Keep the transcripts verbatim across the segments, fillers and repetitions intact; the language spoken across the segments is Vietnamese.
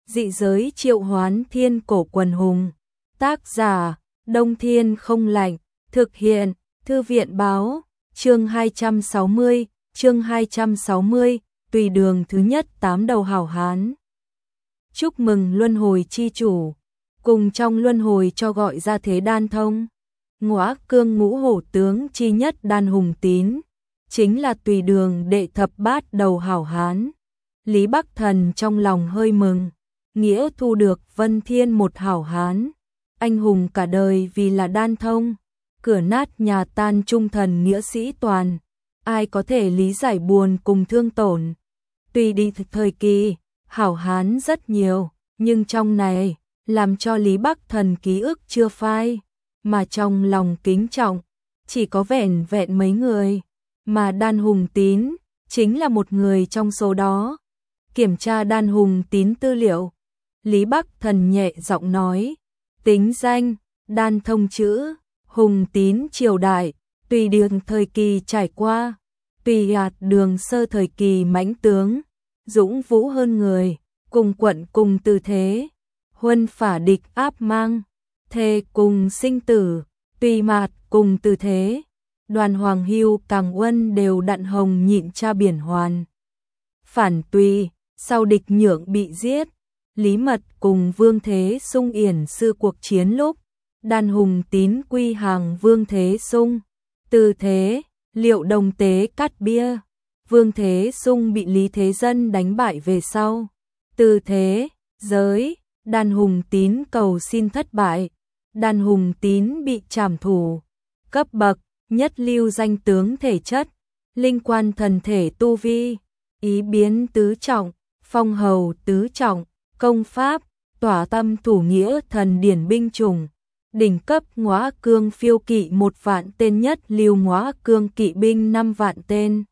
Dị giới triệu hoán thiên cổ quần hùng. Tác giả, Đông Thiên không lạnh. Thực hiện, Thư viện báo. Chương hai trăm sáu mươi, chương hai trăm sáu mươi, tùy đường thứ nhất tám đầu hảo hán. Chúc mừng luân hồi chi chủ. Cùng trong luân hồi cho gọi ra thế đan thông. Ngõa cương ngũ hổ tướng chi nhất đan hùng tín. Chính là tùy đường đệ thập bát đầu hảo hán. Lý Bắc Thần trong lòng hơi mừng. Nghĩa thu được Vân Thiên một hảo hán. Anh hùng cả đời vì là đan thông. Cửa nát nhà tan trung thần nghĩa sĩ toàn. Ai có thể lý giải buồn cùng thương tổn. Tuy đi thời kỳ, hảo hán rất nhiều, nhưng trong này, làm cho Lý Bắc Thần ký ức chưa phai. Mà trong lòng kính trọng, chỉ có vẹn vẹn mấy người. Mà đan hùng tín, chính là một người trong số đó. Kiểm tra đan hùng tín tư liệu. Lý Bắc Thần nhẹ giọng nói. Tính danh, đan thông chữ, hùng tín triều đại, tùy đường thời kỳ trải qua. Tùy hạt đường sơ thời kỳ mãnh tướng, dũng vũ hơn người, cùng quận cùng tư thế. Huân phả địch áp mang, thề cùng sinh tử, tùy mạt cùng tư thế. Đoàn Hoàng Hưu Càng Uân đều đặn hồng nhịn cha biển hoàn. Phản tùy, sau địch nhượng bị giết. Lý Mật cùng Vương Thế Sung yển sư cuộc chiến lúc. Đan hùng tín quy hàng Vương Thế Sung. Tư thế, Liệu Đồng Tế cắt bia. Vương Thế Sung bị Lý Thế Dân đánh bại về sau. Tư thế, giới, đan hùng tín cầu xin thất bại. Đan hùng tín bị trảm thủ. Cấp bậc, nhất lưu danh tướng thể chất. Linh quan thần thể tu vi. Ý biến tứ trọng, phong hầu tứ trọng. Công pháp, tỏa tâm thủ nghĩa thần điển binh chủng. Đỉnh cấp ngõa cương phiêu kỵ một vạn tên, nhất lưu ngõa cương kỵ binh năm vạn tên.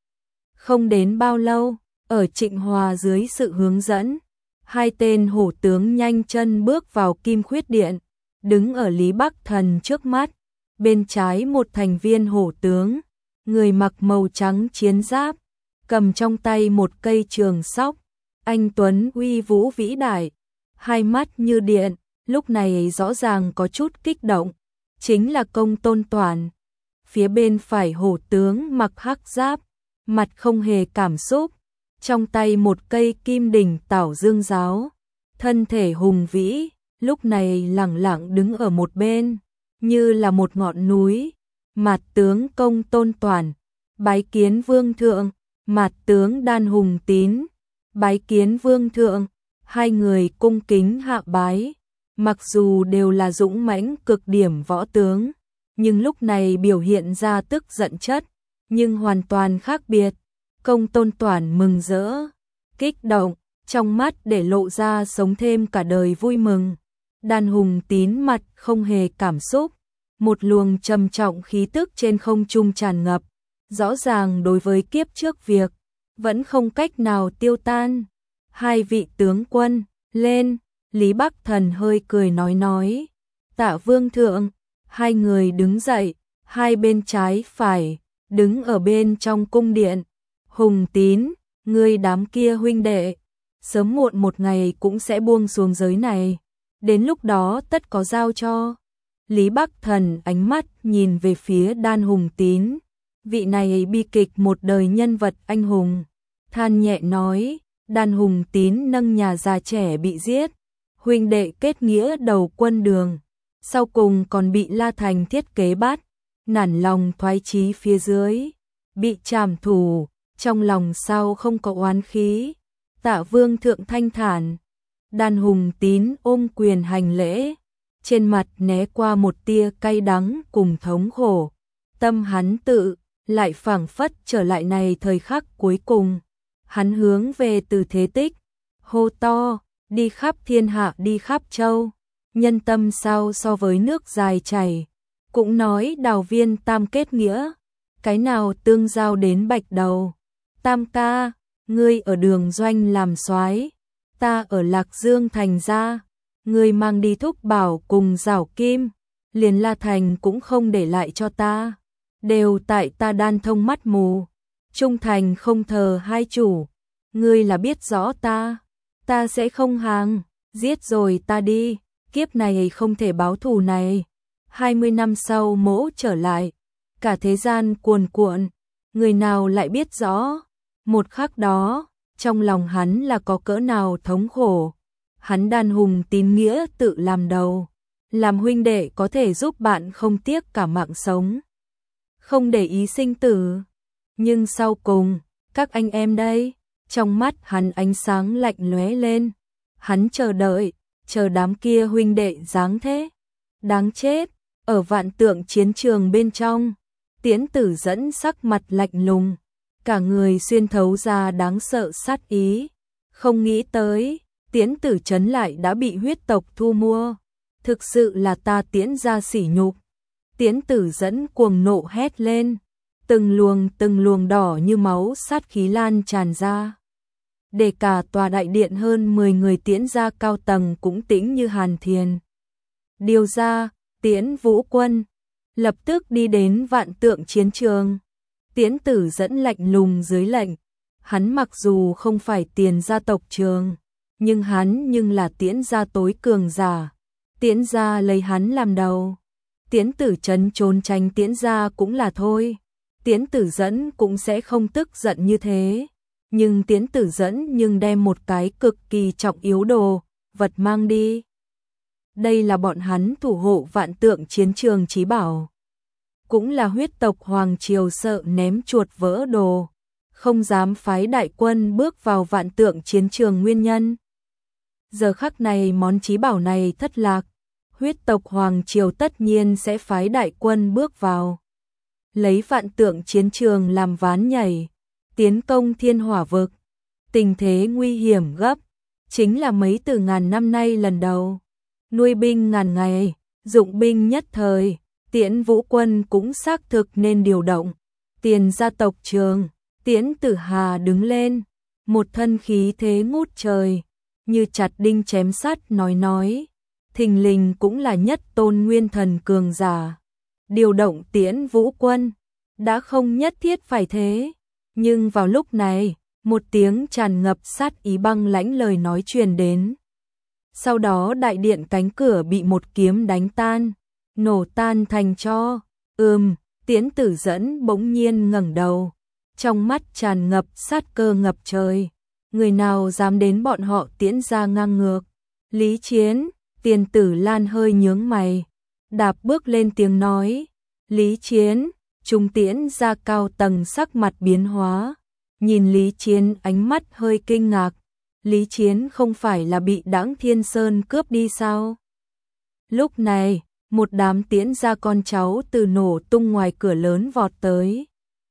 Không đến bao lâu, ở Trịnh Hòa dưới sự hướng dẫn, hai tên hổ tướng nhanh chân bước vào Kim Khuyết Điện, đứng ở Lý Bắc Thần trước mắt. Bên trái một thành viên hổ tướng, người mặc màu trắng chiến giáp, cầm trong tay một cây trường sóc. Anh tuấn uy vũ vĩ đại, hai mắt như điện, lúc này rõ ràng có chút kích động, chính là Công Tôn Toản. Phía bên phải hổ tướng mặc hắc giáp, mặt không hề cảm xúc, trong tay một cây kim đỉnh tảo dương giáo, thân thể hùng vĩ, lúc này lẳng lặng đứng ở một bên, như là một ngọn núi. Mạt tướng Công Tôn Toản, bái kiến vương thượng. Mạt tướng Đan hùng tín, bái kiến vương thượng. Hai người cung kính hạ bái. Mặc dù đều là dũng mãnh cực điểm võ tướng, nhưng lúc này biểu hiện ra tức giận chất, nhưng hoàn toàn khác biệt. Công Tôn Toản mừng rỡ, kích động, trong mắt để lộ ra sống thêm cả đời vui mừng. Đan hùng tín mặt không hề cảm xúc, một luồng trầm trọng khí tức trên không trung tràn ngập, rõ ràng đối với kiếp trước việc vẫn không cách nào tiêu tan. Hai vị tướng quân, lên. Lý Bắc Thần hơi cười nói nói. Tạ vương thượng. Hai người đứng dậy, hai bên trái phải, đứng ở bên trong cung điện. Hùng tín, ngươi đám kia huynh đệ, sớm muộn một ngày cũng sẽ buông xuống giới này. Đến lúc đó tất có giao cho. Lý Bắc Thần ánh mắt nhìn về phía Đan hùng tín. Vị này bi kịch một đời nhân vật anh hùng. Than nhẹ nói, Đan hùng tín nâng nhà già trẻ bị giết. Huynh đệ kết nghĩa đầu quân đường. Sau cùng còn bị La Thành thiết kế bắt. Nản lòng thoái chí phía dưới. Bị trảm thủ. Trong lòng sao không có oán khí. Tạ vương thượng thanh thản. Đan hùng tín ôm quyền hành lễ. Trên mặt né qua một tia cay đắng cùng thống khổ. Tâm hắn tự lại phảng phất trở lại này thời khắc cuối cùng. Hắn hướng về Từ Thế Tích, hô to, đi khắp thiên hạ đi khắp châu. Nhân tâm sao so với nước dài chảy. Cũng nói đào viên tam kết nghĩa. Cái nào tương giao đến bạch đầu. Tam ca, ngươi ở đường doanh làm soái, ta ở Lạc Dương thành ra. Ngươi mang đi thúc bảo cùng giảo kim. Liền La Thành cũng không để lại cho ta. Đều tại ta đan thông mắt mù. Trung thành không thờ hai chủ. Ngươi là biết rõ ta. Ta sẽ không hàng, giết rồi ta đi, kiếp này không thể báo thù này. hai mươi năm sau mỗ trở lại, cả thế gian cuồn cuộn, người nào lại biết rõ, một khắc đó, trong lòng hắn là có cỡ nào thống khổ. Hắn đàn hùng tín nghĩa tự làm đầu, làm huynh đệ có thể giúp bạn không tiếc cả mạng sống, không để ý sinh tử. Nhưng sau cùng, các anh em đây, trong mắt hắn ánh sáng lạnh lóe lên. Hắn chờ đợi, chờ đám kia huynh đệ dáng thế. Đáng chết, ở vạn tượng chiến trường bên trong, Tiễn Tử Dẫn sắc mặt lạnh lùng, cả người xuyên thấu ra đáng sợ sát ý. Không nghĩ tới, Tiễn Tử Trấn lại đã bị huyết tộc thu mua. Thực sự là ta Tiễn gia sỉ nhục. Tiễn Tử Dẫn cuồng nộ hét lên, từng luồng từng luồng đỏ như máu sát khí lan tràn ra. Để cả tòa đại điện hơn mười người Tiễn gia cao tầng cũng tĩnh như hàn thiền. Điều ra, Tiễn Vũ Quân lập tức đi đến vạn tượng chiến trường. Tiễn Tử Dẫn lạnh lùng dưới lệnh. Hắn mặc dù không phải Tiền gia tộc trường, nhưng hắn nhưng là Tiễn gia tối cường giả. Tiễn gia lấy hắn làm đầu. Tiễn Tử Trấn trốn tránh Tiễn gia cũng là thôi. Tiễn Tử Dẫn cũng sẽ không tức giận như thế. Nhưng Tiễn Tử Dẫn nhưng đem một cái cực kỳ trọng yếu đồ, vật mang đi. Đây là bọn hắn thủ hộ vạn tượng chiến trường chí bảo. Cũng là huyết tộc Hoàng Triều sợ ném chuột vỡ đồ, không dám phái đại quân bước vào vạn tượng chiến trường nguyên nhân. Giờ khắc này món chí bảo này thất lạc, huyết tộc Hoàng Triều tất nhiên sẽ phái đại quân bước vào. Lấy vạn tượng chiến trường làm ván nhảy, tiến công thiên hỏa vực. Tình thế nguy hiểm gấp, chính là mấy từ ngàn năm nay lần đầu. Nuôi binh ngàn ngày, dụng binh nhất thời, Tiễn Vũ Quân cũng xác thực nên điều động. Tiền gia tộc trường, Tiễn Tử Hà đứng lên, một thân khí thế ngút trời, như chặt đinh chém sắt nói nói. Thình lình cũng là nhất tôn nguyên thần cường giả. Điều động Tiễn Vũ Quân, đã không nhất thiết phải thế. Nhưng vào lúc này, một tiếng tràn ngập sát ý băng lãnh lời nói truyền đến. Sau đó đại điện cánh cửa bị một kiếm đánh tan, nổ tan thành tro. Ừm, Tiễn Tử Dẫn bỗng nhiên ngẩng đầu, trong mắt tràn ngập sát cơ ngập trời. Người nào dám đến bọn họ Tiễn gia ngang ngược? Lý Chiến, Tiền Tử Lan hơi nhướng mày, đạp bước lên tiếng nói. Lý Chiến, Trung Tiễn gia cao tầng sắc mặt biến hóa, nhìn Lý Chiến ánh mắt hơi kinh ngạc. Lý Chiến không phải là bị Đãng Thiên Sơn cướp đi sao? Lúc này, một đám Tiễn gia con cháu từ nổ tung ngoài cửa lớn vọt tới.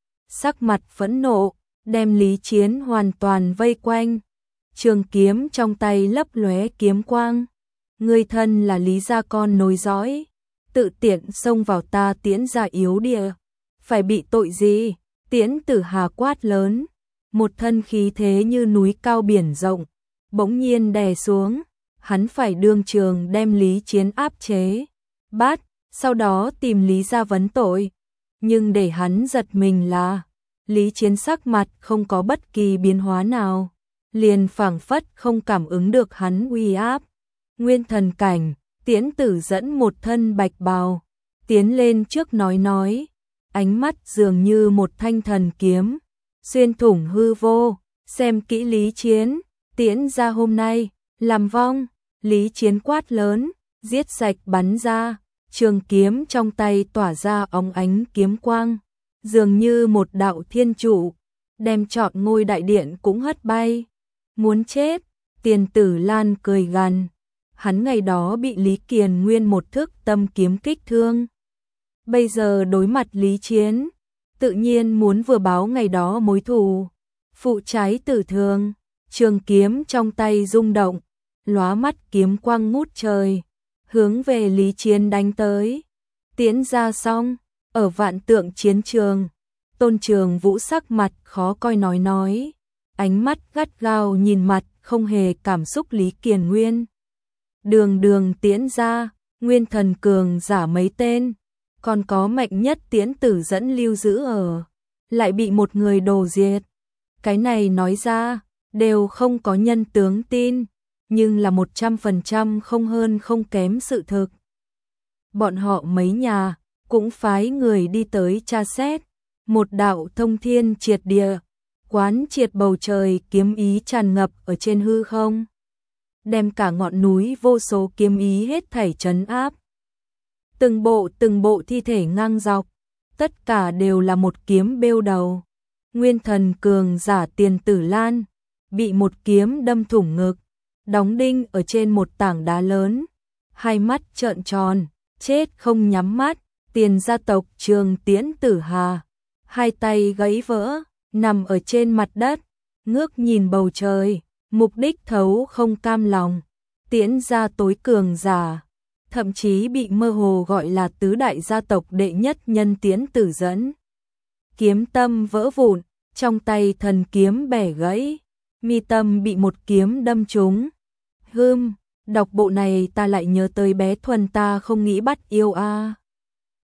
Sắc mặt phẫn nộ, đem Lý Chiến hoàn toàn vây quanh. Trường kiếm trong tay lấp lóe kiếm quang. Người thân là Lý gia con nối dõi, tự tiện xông vào ta Tiễn gia yếu địa, phải bị tội gì? Tiễn Tử Hà quát lớn, một thân khí thế như núi cao biển rộng, bỗng nhiên đè xuống. Hắn phải đương trường đem Lý Chiến áp chế, bắt, sau đó tìm Lý gia vấn tội. Nhưng để hắn giật mình là, Lý Chiến sắc mặt không có bất kỳ biến hóa nào, liền phảng phất không cảm ứng được hắn uy áp. Nguyên thần cảnh, Tiễn Tử Dẫn một thân bạch bào, tiến lên trước nói nói, ánh mắt dường như một thanh thần kiếm, xuyên thủng hư vô. Xem kỹ Lý Chiến, Tiễn gia hôm nay, làm vong. Lý Chiến quát lớn, giết sạch bắn ra, trường kiếm trong tay tỏa ra óng ánh kiếm quang, dường như một đạo thiên trụ, đem trọn ngôi đại điện cũng hất bay. Muốn chết, Tiền Tử Lan cười gằn. Hắn ngày đó bị Lý Kiền Nguyên một thức tâm kiếm kích thương. Bây giờ đối mặt Lý Chiến, tự nhiên muốn vừa báo ngày đó mối thù. Phụ trái tử thương, trường kiếm trong tay rung động, lóa mắt kiếm quang ngút trời, hướng về Lý Chiến đánh tới. Tiễn ra xong, ở vạn tượng chiến trường, Tôn Trường Vũ sắc mặt khó coi nói nói, ánh mắt gắt gao nhìn mặt không hề cảm xúc Lý Kiền Nguyên. Đường đường Tiễn ra, nguyên thần cường giả mấy tên, còn có mạnh nhất Tiễn Tử Dẫn lưu giữ ở, lại bị một người đồ diệt. Cái này nói ra, đều không có nhân tướng tin, nhưng là một trăm phần trăm không hơn không kém sự thực. Bọn họ mấy nhà cũng phái người đi tới tra xét, một đạo thông thiên triệt địa, quán triệt bầu trời kiếm ý tràn ngập ở trên hư không, đem cả ngọn núi vô số kiếm ý hết thảy trấn áp. Từng bộ từng bộ thi thể ngang dọc, tất cả đều là một kiếm bêu đầu. Nguyên thần cường giả Tiền Tử Lan bị một kiếm đâm thủng ngực, đóng đinh ở trên một tảng đá lớn, hai mắt trợn tròn, chết không nhắm mắt. Tiền gia tộc Trường Tiễn Tử Hà, hai tay gãy vỡ, nằm ở trên mặt đất, ngước nhìn bầu trời, mục đích thấu không cam lòng. Tiễn gia tối cường giả, thậm chí bị mơ hồ gọi là tứ đại gia tộc đệ nhất nhân Tiễn Tử dẫn. Kiếm tâm vỡ vụn, trong tay thần kiếm bẻ gãy, mi tâm bị một kiếm đâm trúng. Hừm, đọc bộ này ta lại nhớ tới bé Thuần ta không nghĩ bắt yêu a. À.